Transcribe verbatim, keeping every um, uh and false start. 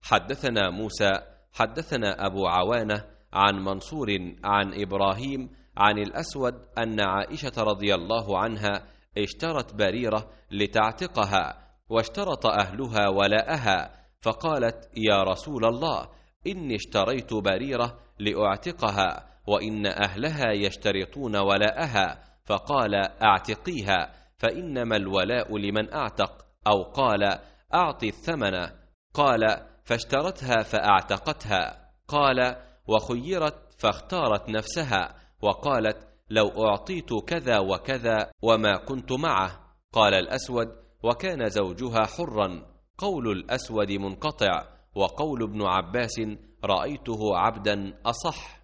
حدثنا موسى حدثنا أبو عوانة عن منصور عن إبراهيم عن الأسود أن عائشة رضي الله عنها اشترت بريرة لتعتقها، واشترط أهلها ولاءها، فقالت: يا رسول الله، إني اشتريت بريرة لأعتقها، وإن أهلها يشترطون ولاءها. فقال: أعتقيها، فإنما الولاء لمن أعتق، أو قال: أعطي الثمن. قال: فاشترتها فأعتقتها. قال: وخيرت فاختارت نفسها، وقالت: لو أعطيت كذا وكذا وما كنت معه. قال الأسود: وكان زوجها حرا. قول الأسود منقطع، وقول ابن عباس: رأيته عبدا أصح.